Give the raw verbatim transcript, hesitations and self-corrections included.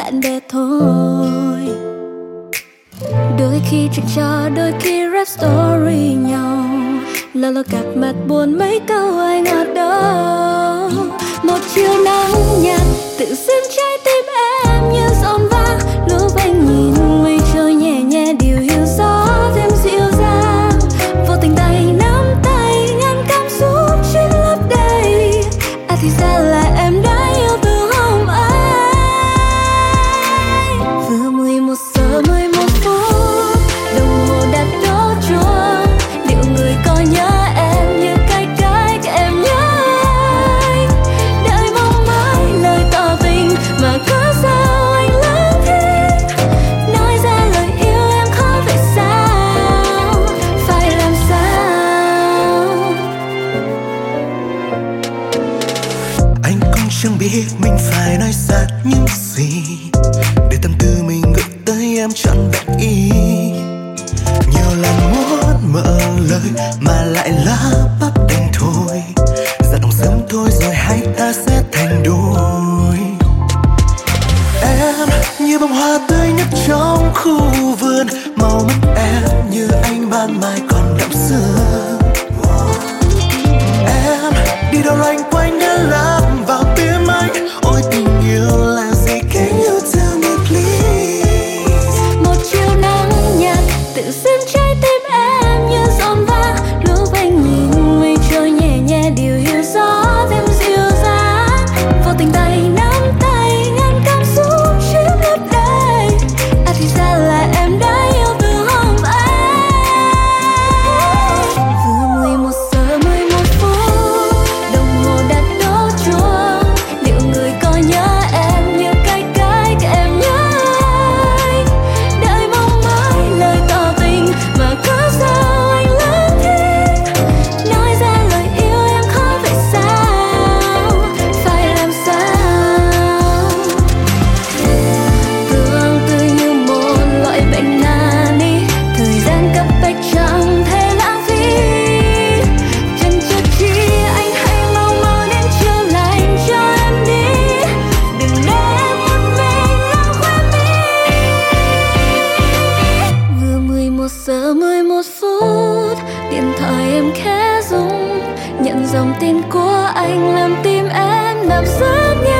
bạn bè thôi. Đôi khi chuyện trò, đôi khi rap story nhau, lâu lâu gặp mặt buồn mấy câu ai ngọt đâu. Một chiều nắng nhạt tự dưng trái tim em như rộn vang, lúc anh nhìn mây trôi nhẹ nhẹ điều hiu gió thêm dịu dàng, vô tình tay nắm tay ngăn cảm xúc trên lấp đầy. À thì ra là em đã yêu từ hôm ấy. Vừa mười một giờ mười một phút, đồng hồ đặt đổ chuông, liệu người có nhớ em như cách cách em nhớ anh. Đợi mong mãi lời tỏ tình mà có sao anh lắng thinh, nói ra lời yêu em khó vậy sao, phải làm sao. Anh cũng chẳng biết mình phải nói ra những gì để tâm tư mình gửi tới em trọn vẹn ý. Nhiều lần muốn mở lời mà lại lắp bắp đành thôi, dặn lòng sớm thôi rồi hai ta sẽ thành đôi. Em như bông hoa tươi nhất trong khu vườn, màu mắt em như ánh ban mai còn đậm sương. Em đi đâu loanh quanh đã lạc vào tim anh, ôi tình yêu là gì, can you tell me please. Một chiều nắng nhạt tự dưng trái tim em như rộn vang, lúc anh nhìn mây trôi nhẹ nhẹ điều hiu gió thêm dịu dàng, vô tình tay nắm tay ngăn cảm xúc chiếm lấp đầy. À thì ra là em đã yêu từ hôm ấy. Vừa mười một giờ mười một phút, đồng hồ đặt đổ chuông, liệu người có nhớ em như cách cách em nhớ anh. Đợi mong mãi lời tỏ tình mà có sao anh lắng thinh, nói ra lời yêu em khó vậy sao, phải làm sao. Tương tư như một loại bệnh nan y, thời gian cấp bách chẳng thể lãng phí. Chân chợt chi anh hãy mau mau đến chữa lành cho em đi, đừng để em một mình lòng khoe mi. Vừa mười một giờ mười một phút, điện thoại em khẽ rung, nhận dòng tin của anh làm tim em đập rất nhanh.